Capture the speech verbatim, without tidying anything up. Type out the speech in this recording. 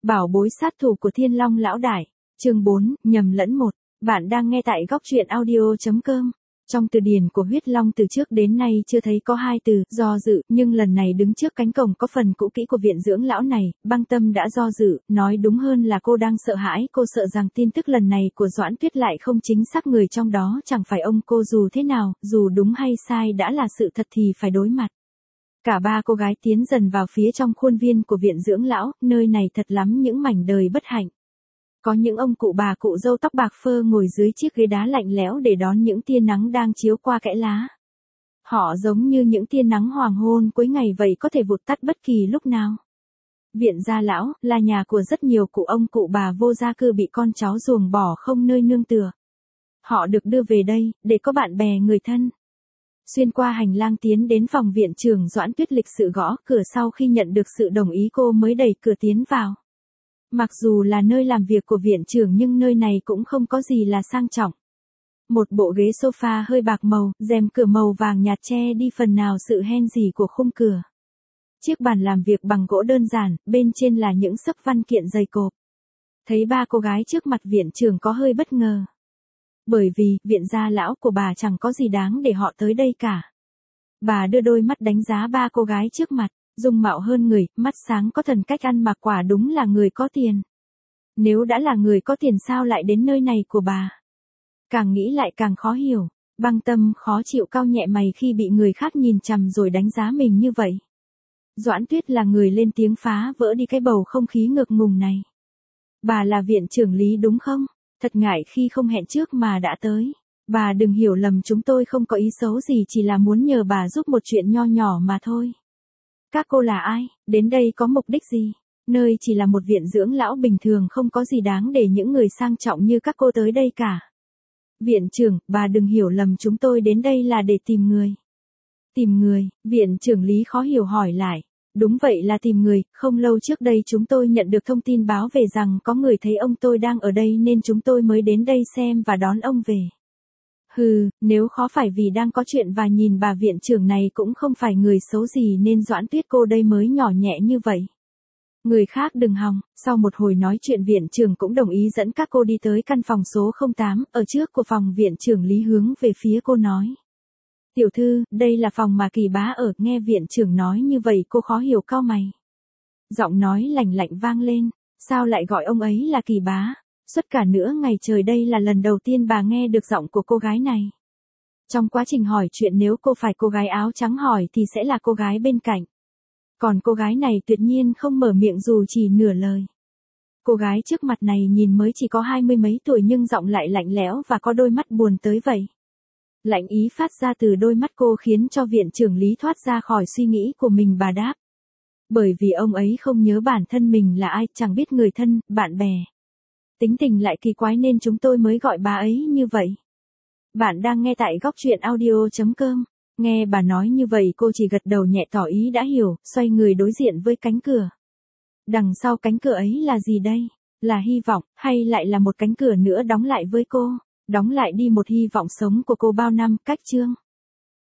Bảo bối sát thủ của Thiên Long lão đại, chương bốn, nhầm lẫn một. Bạn đang nghe tại góc truyện audio chấm com. Trong từ điển của huyết long từ trước đến nay chưa thấy có hai từ do dự, nhưng lần này đứng trước cánh cổng có phần cũ kỹ của viện dưỡng lão này, Băng Tâm đã do dự, nói đúng hơn là cô đang sợ hãi, cô sợ rằng tin tức lần này của Doãn Tuyết lại không chính xác, người trong đó chẳng phải ông cô, dù thế nào, dù đúng hay sai đã là sự thật thì phải đối mặt. Cả ba cô gái tiến dần vào phía trong khuôn viên của viện dưỡng lão, nơi này thật lắm những mảnh đời bất hạnh. Có những ông cụ bà cụ râu tóc bạc phơ ngồi dưới chiếc ghế đá lạnh lẽo để đón những tia nắng đang chiếu qua kẽ lá. Họ giống như những tia nắng hoàng hôn cuối ngày vậy, có thể vụt tắt bất kỳ lúc nào. Viện gia lão là nhà của rất nhiều cụ ông cụ bà vô gia cư bị con cháu ruồng bỏ không nơi nương tựa. Họ được đưa về đây để có bạn bè người thân. Xuyên qua hành lang tiến đến phòng viện trưởng, Doãn Tuyết lịch sự gõ cửa, sau khi nhận được sự đồng ý cô mới đẩy cửa tiến vào. Mặc dù là nơi làm việc của viện trưởng nhưng nơi này cũng không có gì là sang trọng. Một bộ ghế sofa hơi bạc màu, rèm cửa màu vàng nhạt che đi phần nào sự hen rỉ của khung cửa. Chiếc bàn làm việc bằng gỗ đơn giản, bên trên là những xấp văn kiện dày cộp. Thấy ba cô gái trước mặt, viện trưởng có hơi bất ngờ. Bởi vì, viện gia lão của bà chẳng có gì đáng để họ tới đây cả. Bà đưa đôi mắt đánh giá ba cô gái trước mặt, dung mạo hơn người, mắt sáng có thần cách ăn mặc, quả đúng là người có tiền. Nếu đã là người có tiền sao lại đến nơi này của bà? Càng nghĩ lại càng khó hiểu, Băng Tâm khó chịu cau nhẹ mày khi bị người khác nhìn chằm rồi đánh giá mình như vậy. Doãn Tuyết là người lên tiếng phá vỡ đi cái bầu không khí ngượng ngùng này. Bà là viện trưởng Lý đúng không? Thật ngại khi không hẹn trước mà đã tới. Bà đừng hiểu lầm, chúng tôi không có ý xấu gì, chỉ là muốn nhờ bà giúp một chuyện nho nhỏ mà thôi. Các cô là ai? Đến đây có mục đích gì? Nơi chỉ là một viện dưỡng lão bình thường, không có gì đáng để những người sang trọng như các cô tới đây cả. Viện trưởng, bà đừng hiểu lầm, chúng tôi đến đây là để tìm người. Tìm người? Viện trưởng Lý khó hiểu hỏi lại. Đúng vậy, là tìm người, không lâu trước đây chúng tôi nhận được thông tin báo về rằng có người thấy ông tôi đang ở đây nên chúng tôi mới đến đây xem và đón ông về. Hừ, nếu khó phải vì đang có chuyện và nhìn bà viện trưởng này cũng không phải người xấu gì nên Doãn Tuyết cô đây mới nhỏ nhẹ như vậy. Người khác đừng hòng. Sau một hồi nói chuyện, viện trưởng cũng đồng ý dẫn các cô đi tới căn phòng số không tám, ở trước của phòng viện trưởng Lý hướng về phía cô nói. Tiểu thư, đây là phòng mà Kỳ bá ở. Nghe viện trưởng nói như vậy cô khó hiểu cau mày. Giọng nói lạnh lạnh vang lên, sao lại gọi ông ấy là Kỳ bá? Suốt cả nửa ngày trời đây là lần đầu tiên bà nghe được giọng của cô gái này. Trong quá trình hỏi chuyện, nếu cô phải cô gái áo trắng hỏi thì sẽ là cô gái bên cạnh. Còn cô gái này tuyệt nhiên không mở miệng dù chỉ nửa lời. Cô gái trước mặt này nhìn mới chỉ có hai mươi mấy tuổi nhưng giọng lại lạnh lẽo và có đôi mắt buồn tới vậy. Lạnh ý phát ra từ đôi mắt cô khiến cho viện trưởng Lý thoát ra khỏi suy nghĩ của mình. Bà đáp. Bởi vì ông ấy không nhớ bản thân mình là ai, chẳng biết người thân, bạn bè. Tính tình lại kỳ quái nên chúng tôi mới gọi bà ấy như vậy. Bạn đang nghe tại góc truyện audio chấm com. Nghe bà nói như vậy cô chỉ gật đầu nhẹ tỏ ý đã hiểu, xoay người đối diện với cánh cửa. Đằng sau cánh cửa ấy là gì đây? Là hy vọng, hay lại là một cánh cửa nữa đóng lại với cô? Đóng lại đi một hy vọng sống của cô bao năm. Cách chương